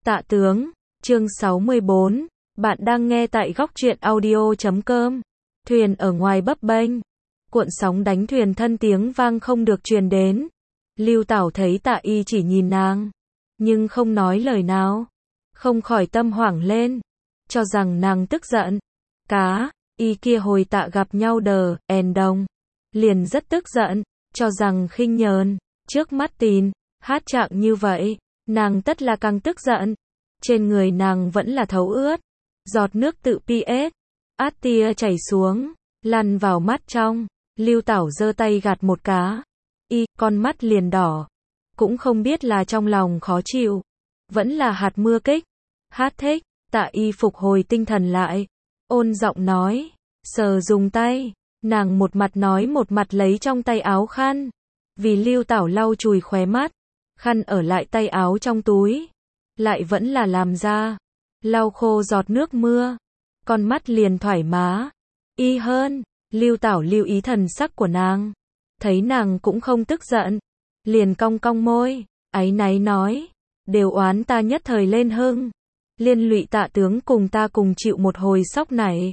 Tạ tướng, chương 64, bạn đang nghe tại góc truyện audio.com. Thuyền ở ngoài bấp bênh, cuộn sóng đánh thuyền thân tiếng vang không được truyền đến. Lưu Tảo thấy Tạ Y chỉ nhìn nàng, nhưng không nói lời nào, không khỏi tâm hoảng lên, cho rằng nàng tức giận. Cá, Y kia hồi Tạ gặp nhau đồng, liền rất tức giận, cho rằng khinh nhờn, trước mắt Tín, hát trạng như vậy, nàng tất là càng tức giận. Trên người nàng vẫn là thấu ướt, giọt nước tự PS, át tia chảy xuống, lăn vào mắt trong. Lưu Tảo giơ tay gạt một cá, con mắt liền đỏ, cũng không biết là trong lòng khó chịu, vẫn là hạt mưa kích. Hát thích, Tạ Y phục hồi tinh thần lại, ôn giọng nói, sờ dùng tay, nàng một mặt nói một mặt lấy trong tay áo khăn, vì Lưu Tảo lau chùi khóe mắt, khăn ở lại tay áo trong túi, lại vẫn là làm ra, lau khô giọt nước mưa, con mắt liền thoải mái hơn. Lưu Tảo lưu ý thần sắc của nàng, thấy nàng cũng không tức giận, liền cong cong môi, áy náy nói, đều oán ta nhất thời lên hưng, liên lụy Tạ tướng cùng ta cùng chịu một hồi sóc này.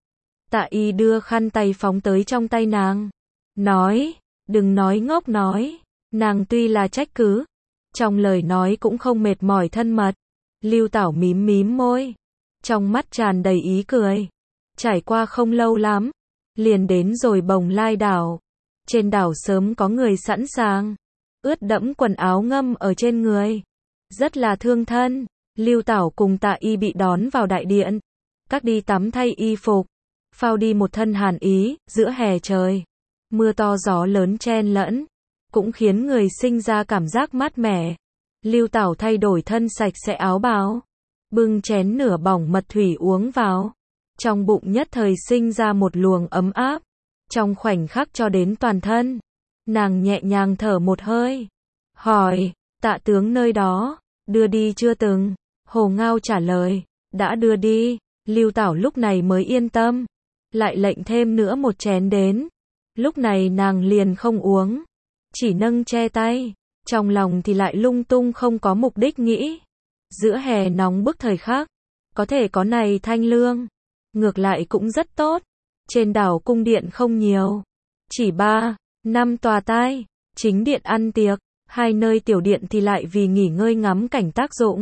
Tạ Y đưa khăn tay phóng tới trong tay nàng, nói, đừng nói ngốc nói, nàng tuy là trách cứ, trong lời nói cũng không mệt mỏi thân mật. Lưu Tảo mím mím môi, trong mắt tràn đầy ý cười. Trải qua không lâu lắm, liền đến rồi Bồng Lai đảo. Trên đảo sớm có người sẵn sàng, ướt đẫm quần áo ngâm ở trên người, rất là thương thân. Lưu Tảo cùng Tạ Y bị đón vào đại điện, các đi tắm thay y phục, phao đi một thân hàn ý. Giữa hè trời, mưa to gió lớn chen lẫn, cũng khiến người sinh ra cảm giác mát mẻ. Lưu Tảo thay đổi thân sạch sẽ áo bào, bưng chén nửa bỏng mật thủy uống vào, trong bụng nhất thời sinh ra một luồng ấm áp, trong khoảnh khắc cho đến toàn thân. Nàng nhẹ nhàng thở một hơi, hỏi, Tạ tướng nơi đó, đưa đi chưa từng? Hồ Ngao trả lời, đã đưa đi. Lưu Tảo lúc này mới yên tâm, lại lệnh thêm nữa một chén đến. Lúc này nàng liền không uống, chỉ nâng che tay, trong lòng thì lại lung tung không có mục đích nghĩ. Giữa hè nóng bức thời khắc, có thể có này thanh lương, ngược lại cũng rất tốt. Trên đảo cung điện không nhiều, chỉ 3-5 tòa tai, chính điện ăn tiệc, hai nơi tiểu điện thì lại vì nghỉ ngơi ngắm cảnh tác dụng.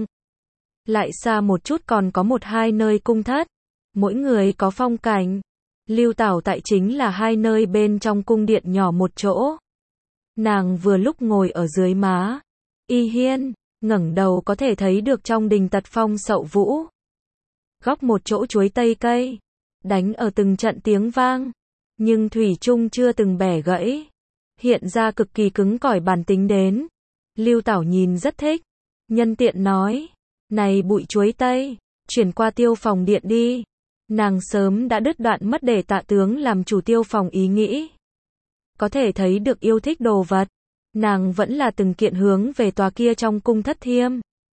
Lại xa một chút còn có 1-2 nơi cung thất, mỗi người có phong cảnh. Lưu Tảo tại chính là 2 nơi bên trong cung điện nhỏ một chỗ. Nàng vừa lúc ngồi ở dưới má y hiên, ngẩng đầu có thể thấy được trong đình tật phong sậu vũ. Góc một chỗ chuối tây cây, đánh ở từng trận tiếng vang, nhưng thủy chung chưa từng bẻ gãy, hiện ra cực kỳ cứng cỏi bản tính đến. Lưu Tảo nhìn rất thích, nhân tiện nói, này bụi chuối tây, chuyển qua tiêu phòng điện đi. Nàng sớm đã đứt đoạn mất để Tạ tướng làm chủ tiêu phòng ý nghĩ. Có thể thấy được yêu thích đồ vật, nàng vẫn là từng kiện hướng về tòa kia trong cung thất thiêm.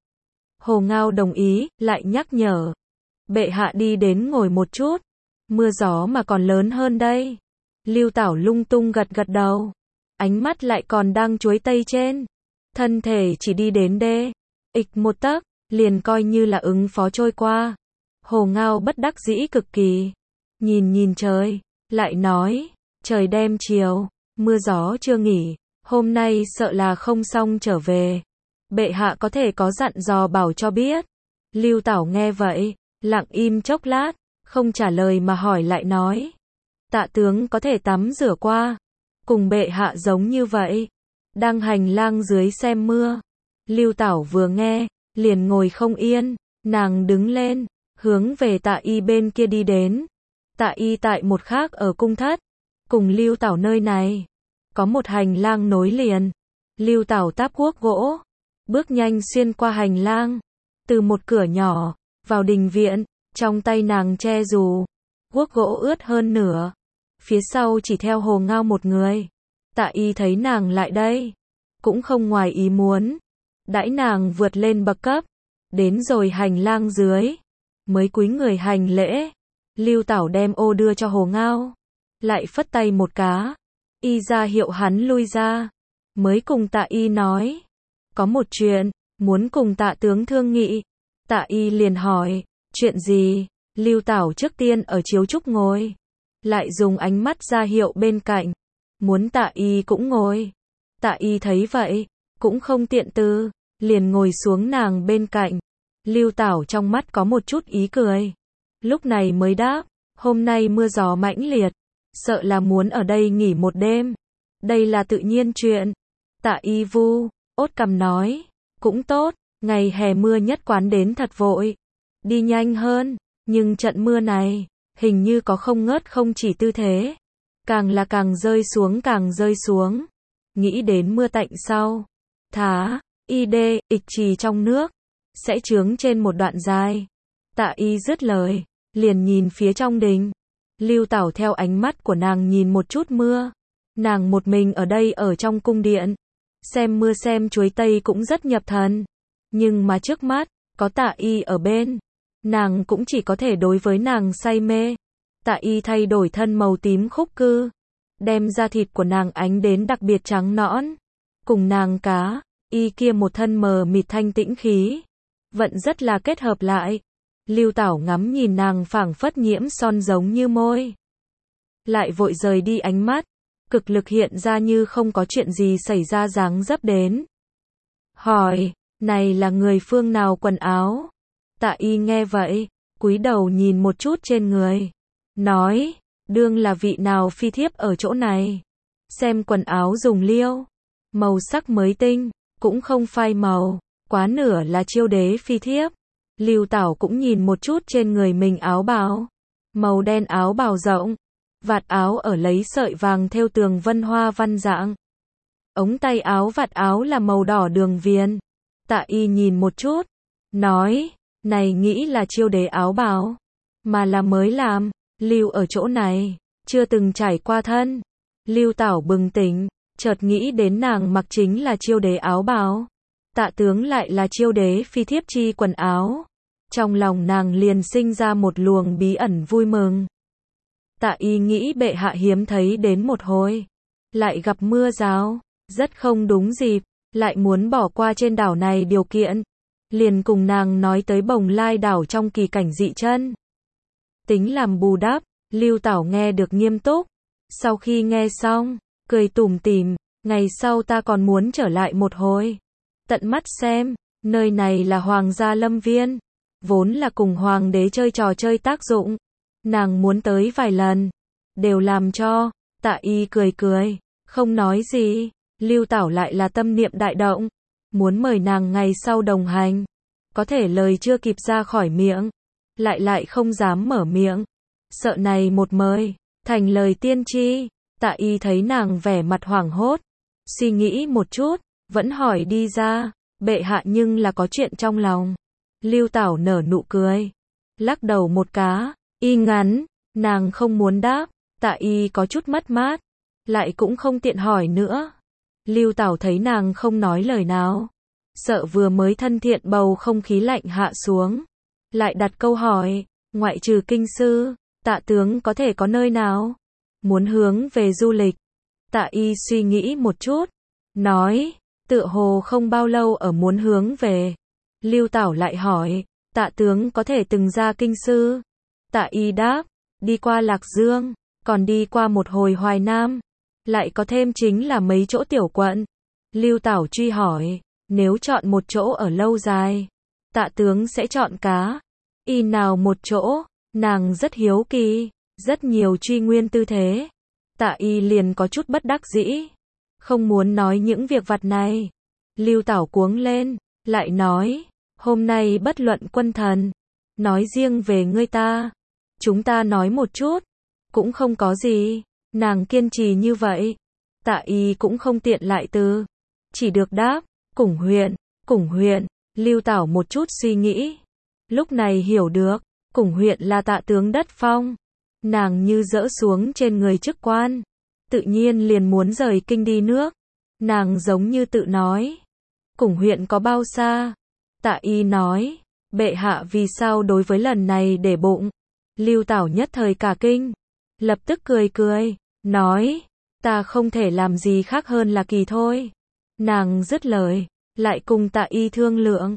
Hồ Ngao đồng ý, lại nhắc nhở, bệ hạ đi đến ngồi một chút, mưa gió mà còn lớn hơn đây. Lưu Tảo lung tung gật gật đầu, ánh mắt lại còn đang chuối tây trên, thân thể chỉ đi đến một tấc, liền coi như là ứng phó trôi qua. Hồ Ngao bất đắc dĩ cực kỳ, nhìn trời, lại nói, trời đêm chiều, mưa gió chưa nghỉ, hôm nay sợ là không xong trở về. Bệ hạ có thể có dặn dò bảo cho biết. Lưu Tảo nghe vậy, lặng im chốc lát, không trả lời mà hỏi lại nói, Tạ tướng có thể tắm rửa qua, cùng bệ hạ giống như vậy, đang hành lang dưới xem mưa. Lưu Tảo vừa nghe, liền ngồi không yên, nàng đứng lên, hướng về Tạ Y bên kia đi đến. Tạ Y tại một khác ở cung thất, cùng Lưu Tảo nơi này có một hành lang nối liền. Lưu Tảo táp guốc gỗ, bước nhanh xuyên qua hành lang, từ một cửa nhỏ vào đình viện, trong tay nàng che dù, guốc gỗ ướt hơn nửa, phía sau chỉ theo Hồ Ngao một người. Tạ Y thấy nàng lại đây, cũng không ngoài ý muốn, đãi nàng vượt lên bậc cấp, đến rồi hành lang dưới, mới cúi người hành lễ. Lưu Tảo đem ô đưa cho Hồ Ngao, lại phất tay một cá, y ra hiệu hắn lui ra, mới cùng Tạ Y nói, có một chuyện muốn cùng Tạ tướng thương nghị. Tạ Y liền hỏi, chuyện gì? Lưu Tảo trước tiên ở chiếu trúc ngồi, lại dùng ánh mắt ra hiệu bên cạnh, muốn Tạ Y cũng ngồi. Tạ Y thấy vậy, cũng không tiện từ, liền ngồi xuống nàng bên cạnh. Lưu Tảo trong mắt có một chút ý cười, lúc này mới đáp, hôm nay mưa gió mãnh liệt, sợ là muốn ở đây nghỉ một đêm. Đây là tự nhiên chuyện. Tạ Y vu ốt cằm nói, cũng tốt, ngày hè mưa nhất quán đến thật vội, đi nhanh hơn, nhưng trận mưa này, hình như có không ngớt không chỉ tư thế, càng là càng rơi xuống, nghĩ đến mưa tạnh sau, id, ịch trì trong nước, sẽ chướng trên một đoạn dài. Tạ Y dứt lời, liền nhìn phía trong đình. Lưu Tảo theo ánh mắt của nàng nhìn một chút mưa, nàng một mình ở đây ở trong cung điện, xem mưa xem chuối tây cũng rất nhập thần, nhưng mà trước mắt, có Tạ Y ở bên, nàng cũng chỉ có thể đối với nàng say mê. Tạ Y thay đổi thân màu tím khúc cư, đem da thịt của nàng ánh đến đặc biệt trắng nõn, cùng nàng cá y kia một thân mờ mịt thanh tĩnh khí, vẫn rất là kết hợp lại. Lưu Tảo ngắm nhìn nàng phảng phất nhiễm son giống như môi, lại vội rời đi ánh mắt, cực lực hiện ra như không có chuyện gì xảy ra dáng dấp đến. Hỏi, này là người phương nào quần áo? Tạ Y nghe vậy, cúi đầu nhìn một chút trên người, nói, đương là vị nào phi thiếp ở chỗ này. Xem quần áo dùng liêu, màu sắc mới tinh, cũng không phai màu, quá nửa là chiêu đế phi thiếp. Lưu Tảo cũng nhìn một chút trên người mình áo bào, màu đen áo bào rộng, vạt áo ở lấy sợi vàng thêu tường vân hoa văn dạng. Ống tay áo vạt áo là màu đỏ đường viền. Tạ Y nhìn một chút, nói, này nghĩ là chiêu đế áo bào, mà là mới làm, lưu ở chỗ này, chưa từng trải qua thân. Lưu Tảo bừng tỉnh, chợt nghĩ đến nàng mặc chính là chiêu đế áo bào, Tạ tướng lại là chiêu đế phi thiếp chi quần áo. Trong lòng nàng liền sinh ra một luồng bí ẩn vui mừng. Tạ Y nghĩ bệ hạ hiếm thấy đến một hồi, lại gặp mưa rào, rất không đúng dịp, lại muốn bỏ qua trên đảo này điều kiện, liền cùng nàng nói tới Bồng Lai đảo trong kỳ cảnh dị chân. Tính làm bù đắp, Lưu Tảo nghe được nghiêm túc, sau khi nghe xong, cười tủm tỉm, ngày sau ta còn muốn trở lại một hồi, tận mắt xem, nơi này là Hoàng gia Lâm Viên, vốn là cùng Hoàng đế chơi trò chơi tác dụng, nàng muốn tới vài lần, đều làm cho. Tạ Y cười cười, không nói gì. Lưu Tảo lại là tâm niệm đại động, muốn mời nàng ngày sau đồng hành, có thể lời chưa kịp ra khỏi miệng, lại không dám mở miệng, sợ này một mời thành lời tiên tri. Tạ Y thấy nàng vẻ mặt hoảng hốt, suy nghĩ một chút, vẫn hỏi đi ra, bệ hạ nhưng là có chuyện trong lòng. Lưu Tảo nở nụ cười, lắc đầu một cá, y ngắn, nàng không muốn đáp. Tạ Y có chút mất mát, lại cũng không tiện hỏi nữa. Lưu Tảo thấy nàng không nói lời nào, sợ vừa mới thân thiện bầu không khí lạnh hạ xuống, lại đặt câu hỏi, ngoại trừ kinh sư, Tạ tướng có thể có nơi nào muốn hướng về du lịch? Tạ Y suy nghĩ một chút, nói, tựa hồ không bao lâu ở muốn hướng về. Lưu Tảo lại hỏi, Tạ tướng có thể từng ra kinh sư? Tạ Y đáp, đi qua Lạc Dương, còn đi qua một hồi Hoài Nam, lại có thêm chính là mấy chỗ tiểu quận. Lưu Tảo truy hỏi, nếu chọn một chỗ ở lâu dài, Tạ tướng sẽ chọn cá y nào một chỗ? Nàng rất hiếu kỳ, rất nhiều truy nguyên tư thế. Tạ Y liền có chút bất đắc dĩ, không muốn nói những việc vặt này. Lưu Tảo cuống lên, lại nói, hôm nay bất luận quân thần, nói riêng về ngươi ta, chúng ta nói một chút, cũng không có gì. Nàng kiên trì như vậy, Tạ Y cũng không tiện lại từ, chỉ được đáp, Củng huyện. Lưu Tảo một chút suy nghĩ, lúc này hiểu được, Củng huyện là Tạ tướng đất phong. Nàng như dỡ xuống trên người chức quan, tự nhiên liền muốn rời kinh đi nước. Nàng giống như tự nói, Củng huyện có bao xa? Tạ Y nói, bệ hạ vì sao đối với lần này để bụng? Lưu Tảo nhất thời cả kinh, lập tức cười, nói, ta không thể làm gì khác hơn là kỳ thôi. Nàng dứt lời, lại cùng Tạ Y thương lượng,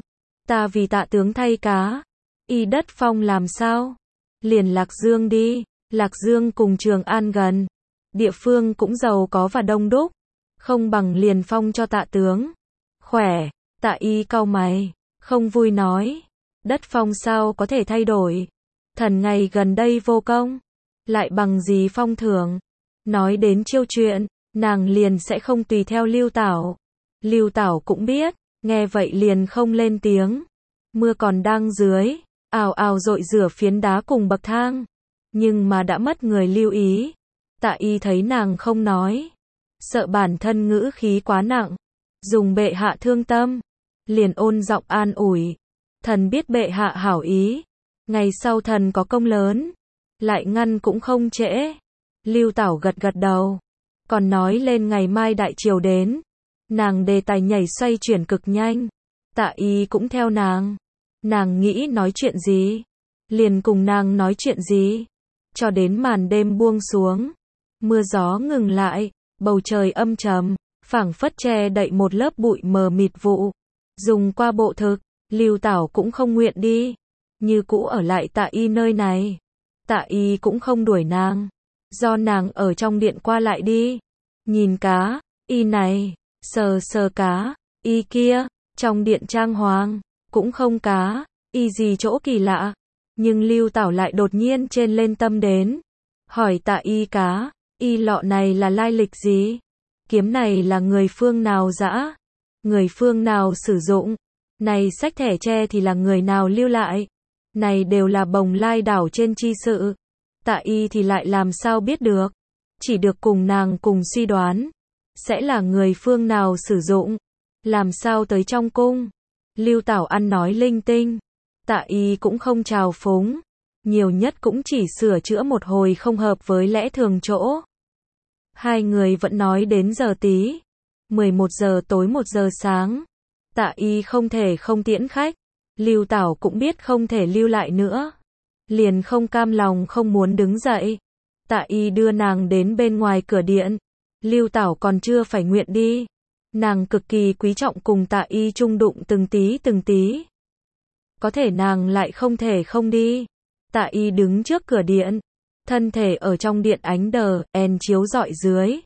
Ta vì Tạ tướng thay cá. Y đất phong làm sao? Liền Lạc Dương đi. Lạc Dương cùng Trường An gần. Địa phương cũng giàu có và đông đúc. Không bằng liền phong cho Tạ tướng. Khỏe. Tạ Y cau mày. Không vui nói. Đất phong sao có thể thay đổi? Thần ngày gần đây vô công. Lại bằng gì phong thưởng? Nói đến chiêu chuyện, nàng liền sẽ không tùy theo Lưu Tảo. Lưu Tảo cũng biết, nghe vậy liền không lên tiếng. Mưa còn đang dưới, ào ào dội rửa phiến đá cùng bậc thang. Nhưng mà đã mất người lưu ý. Tạ Y thấy nàng không nói, sợ bản thân ngữ khí quá nặng, dùng bệ hạ thương tâm, liền ôn giọng an ủi. Thần biết bệ hạ hảo ý, ngày sau thần có công lớn, lại ngăn cũng không trễ. Lưu Tảo gật gật đầu, còn nói lên ngày mai đại triều đến. Nàng đề tài nhảy xoay chuyển cực nhanh. Tạ Y cũng theo nàng. Nàng nghĩ nói chuyện gì, liền cùng nàng nói chuyện gì. Cho đến màn đêm buông xuống, mưa gió ngừng lại, bầu trời âm trầm, phảng phất che đậy một lớp bụi mờ mịt vụ. Dùng qua bộ thực, Lưu Tảo cũng không nguyện đi, như cũ ở lại Tạ Y nơi này. Tạ Y cũng không đuổi nàng, do nàng ở trong điện qua lại đi. Nhìn cá, Y này, sờ sờ cá, Y kia, trong điện trang hoàng, cũng không cá, Y gì chỗ kỳ lạ. Nhưng Lưu Tảo lại đột nhiên trên lên tâm đến. Hỏi Tạ Y cá, Y lọ này là lai lịch gì? Kiếm này là người phương nào dã? Người phương nào sử dụng? Này sách thẻ tre thì là người nào lưu lại? Này đều là bồng lai đảo trên chi sự. Tạ Y thì lại làm sao biết được? Chỉ được cùng nàng cùng suy đoán. Sẽ là người phương nào sử dụng? Làm sao tới trong cung? Lưu Tảo ăn nói linh tinh. Tạ Y cũng không trào phúng. Nhiều nhất cũng chỉ sửa chữa một hồi không hợp với lẽ thường chỗ. Hai người vẫn nói đến giờ tí. 11 giờ tối 1 giờ sáng. Tạ Y không thể không tiễn khách. Lưu Tảo cũng biết không thể lưu lại nữa. Liền không cam lòng không muốn đứng dậy. Tạ Y đưa nàng đến bên ngoài cửa điện. Lưu Tảo còn chưa phải nguyện đi. Nàng cực kỳ quý trọng cùng Tạ Y chung đụng từng tí từng tí. Có thể nàng lại không thể không đi. Tạ Y đứng trước cửa điện. Thân thể ở trong điện ánh đèn chiếu rọi dưới.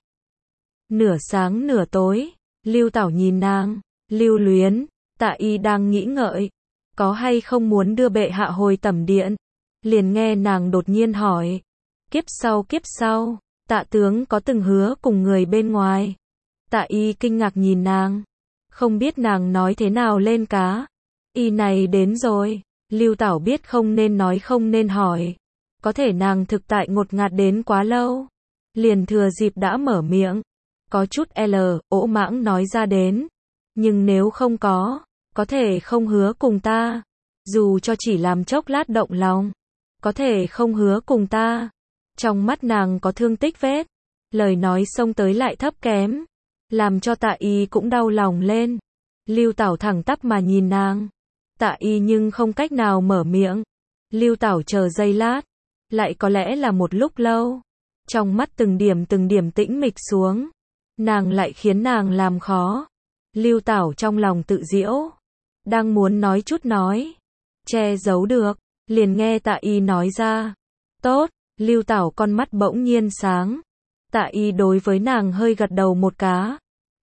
Nửa sáng nửa tối. Lưu Tảo nhìn nàng. Lưu Luyến. Tạ Y đang nghĩ ngợi. Có hay không muốn đưa bệ hạ hồi tẩm điện. Liền nghe nàng đột nhiên hỏi. Kiếp sau. Tạ tướng có từng hứa cùng người bên ngoài. Tạ Y kinh ngạc nhìn nàng. Không biết nàng nói thế nào lên cá. Y này đến rồi. Lưu Tảo biết không nên nói không nên hỏi. Có thể nàng thực tại ngột ngạt đến quá lâu. Liền thừa dịp đã mở miệng. Có chút ỗ mãng nói ra đến. Nhưng nếu không có thể không hứa cùng ta. Dù cho chỉ làm chốc lát động lòng. Có thể không hứa cùng ta. Trong mắt nàng có thương tích vết. Lời nói xông tới lại thấp kém. Làm cho Tạ Y cũng đau lòng lên. Lưu Tảo thẳng tắp mà nhìn nàng. Tạ Y nhưng không cách nào mở miệng. Lưu Tảo chờ giây lát. Lại có lẽ là một lúc lâu. Trong mắt từng điểm tĩnh mịch xuống. Nàng lại khiến nàng làm khó. Lưu Tảo trong lòng tự giễu. Đang muốn nói chút nói. Che giấu được. Liền nghe Tạ Y nói ra. Tốt. Lưu Tảo con mắt bỗng nhiên sáng. Tạ Y đối với nàng hơi gật đầu một cá.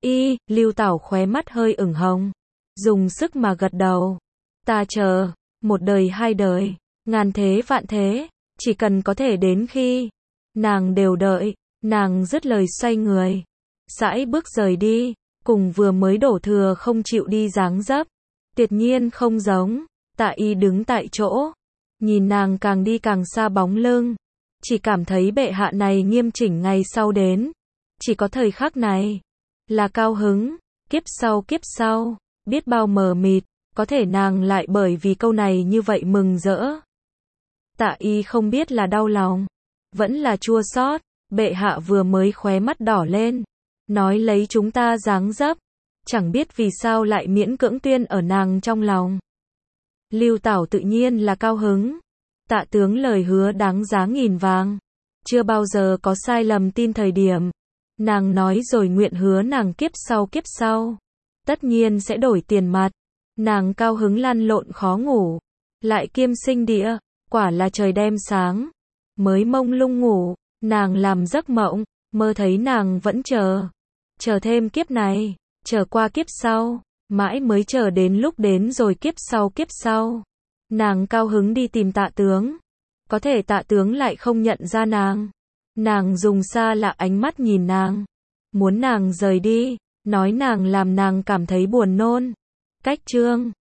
Lưu Tảo khóe mắt hơi ửng hồng. Dùng sức mà gật đầu. Ta chờ. Một đời hai đời. Ngàn thế vạn thế. Chỉ cần có thể đến khi. Nàng đều đợi. Nàng dứt lời xoay người. Sải bước rời đi. Cùng vừa mới đổ thừa không chịu đi dáng dấp. Tuyệt nhiên không giống. Tạ Y đứng tại chỗ. Nhìn nàng càng đi càng xa bóng lưng. Chỉ cảm thấy bệ hạ này nghiêm chỉnh ngày sau đến. Chỉ có thời khắc này. Là cao hứng. Kiếp sau. Biết bao mờ mịt. Có thể nàng lại bởi vì câu này như vậy mừng rỡ. Tạ Y không biết là đau lòng. Vẫn là chua xót. Bệ hạ vừa mới khóe mắt đỏ lên. Nói lấy chúng ta dáng dấp. Chẳng biết vì sao lại miễn cưỡng tuyên ở nàng trong lòng. Lưu Tảo tự nhiên là cao hứng. Tạ tướng lời hứa đáng giá nghìn vàng. Chưa bao giờ có sai lầm tin thời điểm. Nàng nói rồi nguyện hứa nàng kiếp sau. Tất nhiên sẽ đổi tiền mặt. Nàng cao hứng lăn lộn khó ngủ. Lại kiêm sinh địa, quả là trời đem sáng. Mới mông lung ngủ, nàng làm giấc mộng, mơ thấy nàng vẫn chờ. Chờ thêm kiếp này, chờ qua kiếp sau, mãi mới chờ đến lúc đến rồi kiếp sau. Nàng cao hứng đi tìm Tạ Tướng. Có thể Tạ Tướng lại không nhận ra nàng. Nàng dùng xa lạ ánh mắt nhìn nàng. Muốn nàng rời đi, nói nàng làm nàng cảm thấy buồn nôn. Cách chương